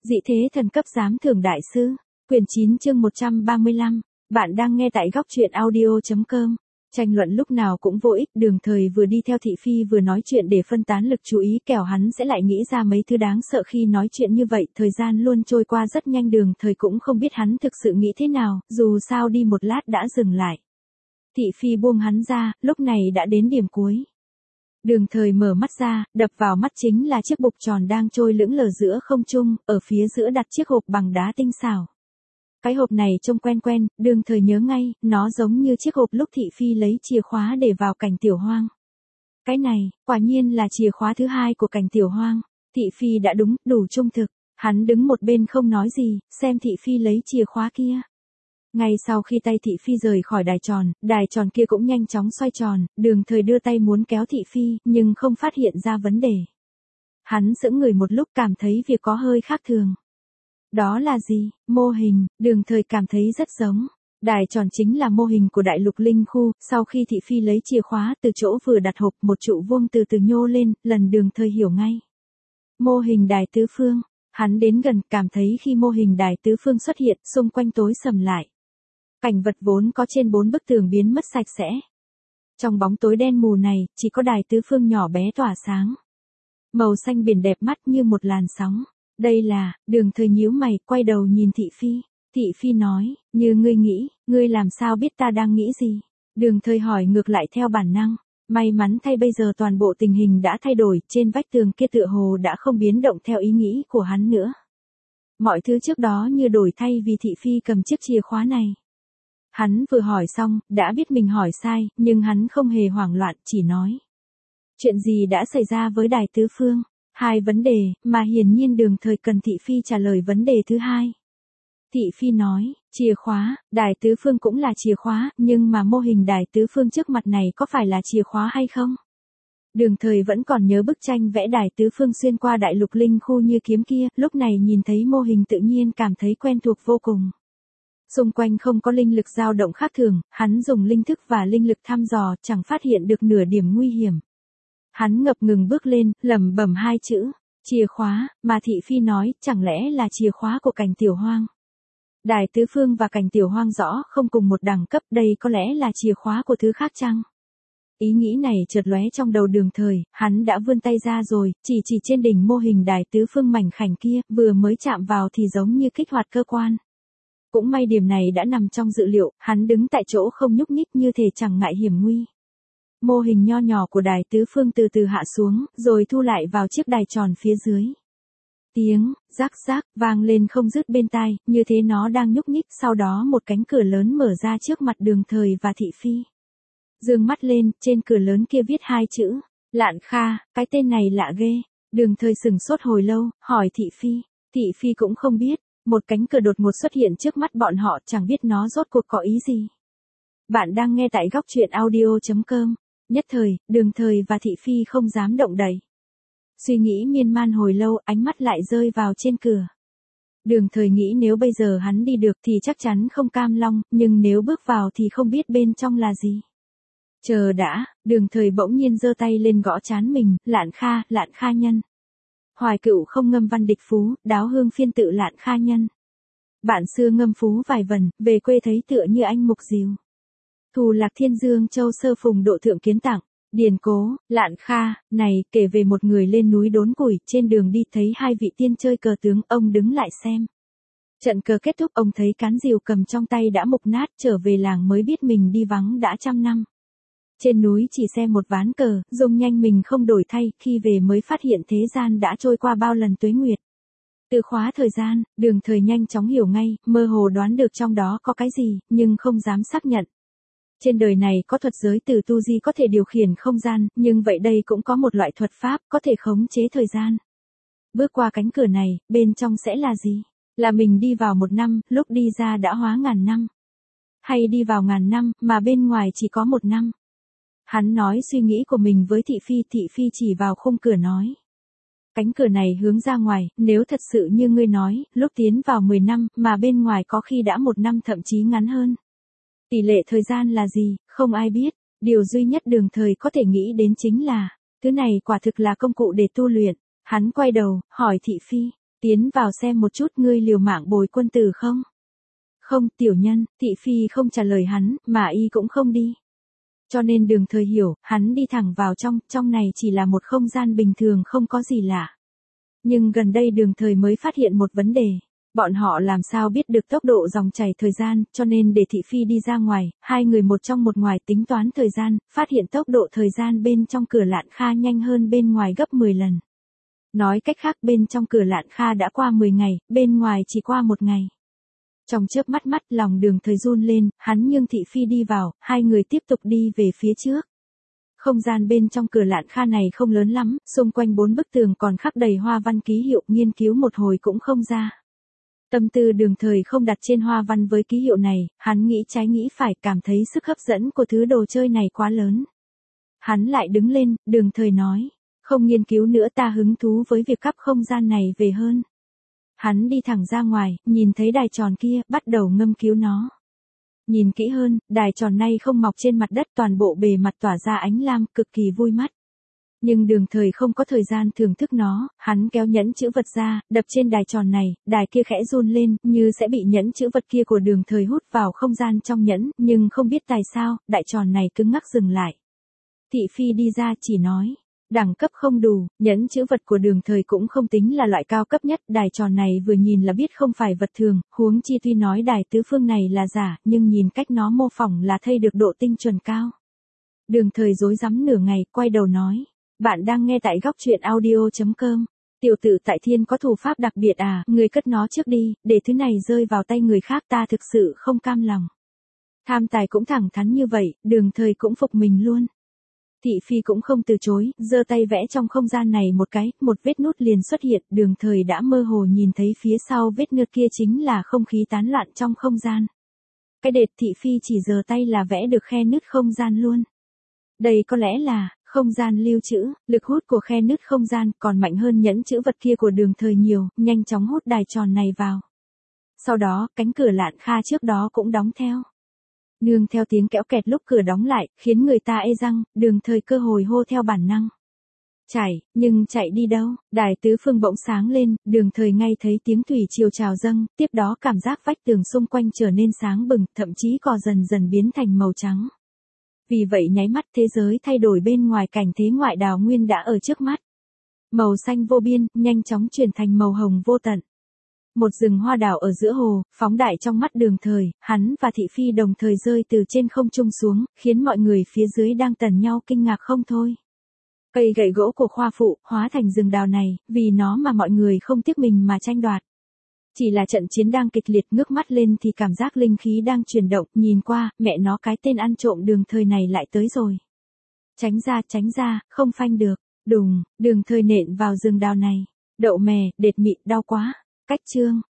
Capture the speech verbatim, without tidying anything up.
Dị thế thần cấp giám thưởng đại sư. Quyển chín chương một trăm ba mươi lăm. Bạn đang nghe tại góc truyện audio chấm com. Tranh luận lúc nào cũng vô ích, Đường Thời vừa đi theo thị phi vừa nói chuyện để phân tán lực chú ý, kẻo hắn sẽ lại nghĩ ra mấy thứ đáng sợ khi nói chuyện như vậy. Thời gian luôn trôi qua rất nhanh, Đường Thời cũng không biết hắn thực sự nghĩ thế nào, dù sao đi một lát đã dừng lại. Thị phi buông hắn ra, lúc này đã đến điểm cuối. Đường Thời mở mắt ra, đập vào mắt chính là chiếc bục tròn đang trôi lững lờ giữa không trung, ở phía giữa đặt chiếc hộp bằng đá tinh xảo. Cái hộp này trông quen quen, Đường Thời nhớ ngay, nó giống như chiếc hộp lúc thị phi lấy chìa khóa để vào Cảnh Tiểu Hoang. Cái này, quả nhiên là chìa khóa thứ hai của Cảnh Tiểu Hoang. Thị phi đã đúng, đủ trung thực. Hắn đứng một bên không nói gì, xem thị phi lấy chìa khóa kia. Ngay sau khi tay thị phi rời khỏi đài tròn, đài tròn kia cũng nhanh chóng xoay tròn, Đường Thời đưa tay muốn kéo thị phi, nhưng không phát hiện ra vấn đề. Hắn sững người một lúc, cảm thấy việc có hơi khác thường. Đó là gì? Mô hình, Đường Thời cảm thấy rất giống. Đài tròn chính là mô hình của đại lục linh khu, sau khi thị phi lấy chìa khóa từ chỗ vừa đặt hộp, một trụ vuông từ từ nhô lên, lần Đường Thời hiểu ngay. Mô hình đài tứ phương. Hắn đến gần, cảm thấy khi mô hình đài tứ phương xuất hiện, xung quanh tối sầm lại. Cảnh vật vốn có trên bốn bức tường biến mất sạch sẽ. Trong bóng tối đen mù này, chỉ có đài tứ phương nhỏ bé tỏa sáng. Màu xanh biển đẹp mắt như một làn sóng. Đây là, Đường Thời nhíu mày, quay đầu nhìn thị phi. Thị phi nói, như ngươi nghĩ, ngươi làm sao biết ta đang nghĩ gì? Đường Thời hỏi ngược lại theo bản năng. May mắn thay bây giờ toàn bộ tình hình đã thay đổi, trên vách tường kia tựa hồ đã không biến động theo ý nghĩ của hắn nữa. Mọi thứ trước đó như đổi thay vì thị phi cầm chiếc chìa khóa này. Hắn vừa hỏi xong, đã biết mình hỏi sai, nhưng hắn không hề hoảng loạn, chỉ nói. Chuyện gì đã xảy ra với đài tứ phương? Hai vấn đề, mà hiển nhiên Đường Thời cần thị phi trả lời vấn đề thứ hai. Thị phi nói, chìa khóa, đài tứ phương cũng là chìa khóa, nhưng mà mô hình đài tứ phương trước mặt này có phải là chìa khóa hay không? Đường Thời vẫn còn nhớ bức tranh vẽ đài tứ phương xuyên qua đại lục linh khu như kiếm kia, lúc này nhìn thấy mô hình tự nhiên cảm thấy quen thuộc vô cùng. Xung quanh không có linh lực dao động khác thường, hắn dùng linh thức và linh lực thăm dò, chẳng phát hiện được nửa điểm nguy hiểm. Hắn ngập ngừng bước lên, lẩm bẩm hai chữ, chìa khóa, mà thị phi nói, chẳng lẽ là chìa khóa của Cảnh Tiểu Hoang. Đài tứ phương và Cảnh Tiểu Hoang rõ không cùng một đẳng cấp, đây có lẽ là chìa khóa của thứ khác chăng? Ý nghĩ này chợt lóe trong đầu Đường Thời, hắn đã vươn tay ra rồi, chỉ chỉ trên đỉnh mô hình đài tứ phương mảnh khảnh kia, vừa mới chạm vào thì giống như kích hoạt cơ quan. Cũng may điểm này đã nằm trong dự liệu, hắn đứng tại chỗ không nhúc nhích như thể chẳng ngại hiểm nguy. Mô hình nho nhỏ của đài tứ phương từ từ hạ xuống, rồi thu lại vào chiếc đài tròn phía dưới. Tiếng, rắc rắc, vang lên không dứt bên tai, như thế nó đang nhúc nhích, sau đó một cánh cửa lớn mở ra trước mặt Đường Thời và thị phi. Dương mắt lên, trên cửa lớn kia viết hai chữ, Lạn Kha, cái tên này lạ ghê. Đường Thời sửng sốt hồi lâu, hỏi thị phi. Thị phi cũng không biết. Một cánh cửa đột ngột xuất hiện trước mắt bọn họ, chẳng biết nó rốt cuộc có ý gì. Bạn đang nghe tại góc truyện audio chấm com. Nhất thời, Đường Thời và thị phi không dám động đậy. Suy nghĩ miên man hồi lâu, ánh mắt lại rơi vào trên cửa. Đường Thời nghĩ nếu bây giờ hắn đi được thì chắc chắn không cam long, nhưng nếu bước vào thì không biết bên trong là gì. Chờ đã, Đường Thời bỗng nhiên giơ tay lên gõ trán mình, Lạn Kha, Lạn Kha nhân. Hoài Cựu không ngâm văn địch phú, đáo hương phiên tự Lạn Kha nhân. Bạn xưa ngâm phú vài vần, về quê thấy tựa như anh mục diều. Thù lạc thiên dương châu sơ phùng độ thượng kiến tặng. Điền cố, Lạn Kha, này, kể về một người lên núi đốn củi, trên đường đi thấy hai vị tiên chơi cờ tướng, ông đứng lại xem. Trận cờ kết thúc, ông thấy cán diều cầm trong tay đã mục nát, trở về làng mới biết mình đi vắng đã trăm năm. Trên núi chỉ xem một ván cờ, dùng nhanh mình không đổi thay, khi về mới phát hiện thế gian đã trôi qua bao lần tuế nguyệt. Từ khóa thời gian, Đường Thời nhanh chóng hiểu ngay, mơ hồ đoán được trong đó có cái gì, nhưng không dám xác nhận. Trên đời này có thuật giới từ tu di có thể điều khiển không gian, nhưng vậy đây cũng có một loại thuật pháp có thể khống chế thời gian. Bước qua cánh cửa này, bên trong sẽ là gì? Là mình đi vào một năm, lúc đi ra đã hóa ngàn năm. Hay đi vào ngàn năm, mà bên ngoài chỉ có một năm. Hắn nói suy nghĩ của mình với thị phi, thị phi chỉ vào khung cửa nói. Cánh cửa này hướng ra ngoài, nếu thật sự như ngươi nói, lúc tiến vào mười năm, mà bên ngoài có khi đã một năm thậm chí ngắn hơn. Tỷ lệ thời gian là gì, không ai biết, điều duy nhất Đường Thời có thể nghĩ đến chính là, thứ này quả thực là công cụ để tu luyện. Hắn quay đầu, hỏi thị phi, tiến vào xem một chút ngươi liều mạng bồi quân tử không? Không, tiểu nhân, thị phi không trả lời hắn, mà y cũng không đi. Cho nên Đường Thời hiểu, hắn đi thẳng vào trong, trong này chỉ là một không gian bình thường không có gì lạ. Nhưng gần đây Đường Thời mới phát hiện một vấn đề. Bọn họ làm sao biết được tốc độ dòng chảy thời gian, cho nên để thị phi đi ra ngoài, hai người một trong một ngoài tính toán thời gian, phát hiện tốc độ thời gian bên trong cửa Lạn Kha nhanh hơn bên ngoài gấp mười lần. Nói cách khác bên trong cửa Lạn Kha đã qua mười ngày, bên ngoài chỉ qua một ngày. Trong chớp mắt mắt lòng Đường Thời run lên, hắn nhưng thị phi đi vào, hai người tiếp tục đi về phía trước. Không gian bên trong cửa Lạn Kha này không lớn lắm, xung quanh bốn bức tường còn khắc đầy hoa văn ký hiệu, nghiên cứu một hồi cũng không ra. Tâm tư Đường Thời không đặt trên hoa văn với ký hiệu này, hắn nghĩ trái nghĩ phải, cảm thấy sức hấp dẫn của thứ đồ chơi này quá lớn. Hắn lại đứng lên, Đường Thời nói, không nghiên cứu nữa, ta hứng thú với việc cắp không gian này về hơn. Hắn đi thẳng ra ngoài, nhìn thấy đài tròn kia, bắt đầu ngâm cứu nó. Nhìn kỹ hơn, đài tròn này không mọc trên mặt đất, toàn bộ bề mặt tỏa ra ánh lam, cực kỳ vui mắt. Nhưng Đường Thời không có thời gian thưởng thức nó, hắn kéo nhẫn chữ vật ra, đập trên đài tròn này, đài kia khẽ run lên, như sẽ bị nhẫn chữ vật kia của Đường Thời hút vào không gian trong nhẫn, nhưng không biết tại sao, đại tròn này cứng ngắc dừng lại. Thị phi đi ra chỉ nói, đẳng cấp không đủ, nhẫn chữ vật của Đường Thời cũng không tính là loại cao cấp nhất, đài tròn này vừa nhìn là biết không phải vật thường, huống chi tuy nói đài tứ phương này là giả, nhưng nhìn cách nó mô phỏng là thây được độ tinh chuẩn cao. Đường Thời rối rắm nửa ngày, quay đầu nói, bạn đang nghe tại góc truyện audio chấm com. Tiểu tử tại thiên có thủ pháp đặc biệt à, người cất nó trước đi, để thứ này rơi vào tay người khác, ta thực sự không cam lòng. Tham tài cũng thẳng thắn như vậy, Đường Thời cũng phục mình luôn. Thị phi cũng không từ chối, giơ tay vẽ trong không gian này một cái, một vết nút liền xuất hiện, Đường Thời đã mơ hồ nhìn thấy phía sau vết nứt kia chính là không khí tán loạn trong không gian. Cái đệt thị phi chỉ giơ tay là vẽ được khe nứt không gian luôn. Đây có lẽ là không gian lưu trữ, lực hút của khe nứt không gian còn mạnh hơn nhẫn chữ vật kia của Đường Thời nhiều, nhanh chóng hút đài tròn này vào. Sau đó, cánh cửa Lạn Kha trước đó cũng đóng theo. Nương theo tiếng kẽo kẹt lúc cửa đóng lại, khiến người ta ê răng, Đường Thời cơ hồi hô theo bản năng. Chạy, nhưng chạy đi đâu? Đài tứ phương bỗng sáng lên, Đường Thời ngay thấy tiếng thủy triều trào dâng, tiếp đó cảm giác vách tường xung quanh trở nên sáng bừng, thậm chí cỏ dần dần biến thành màu trắng. Vì vậy nháy mắt thế giới thay đổi, bên ngoài cảnh thế ngoại đào nguyên đã ở trước mắt. Màu xanh vô biên, nhanh chóng chuyển thành màu hồng vô tận. Một rừng hoa đào ở giữa hồ, phóng đại trong mắt Đường Thời, hắn và thị phi đồng thời rơi từ trên không trung xuống, khiến mọi người phía dưới đang tần nhau kinh ngạc không thôi. Cây gậy gỗ của khoa phụ, hóa thành rừng đào này, vì nó mà mọi người không tiếc mình mà tranh đoạt. Chỉ là trận chiến đang kịch liệt, ngước mắt lên thì cảm giác linh khí đang chuyển động, nhìn qua, mẹ nó cái tên ăn trộm Đường Thời này lại tới rồi. Tránh ra, tránh ra, không phanh được, đùng, Đường Thời nện vào rừng đào này. Đậu mè, đệt mịn, đau quá. Cách chương.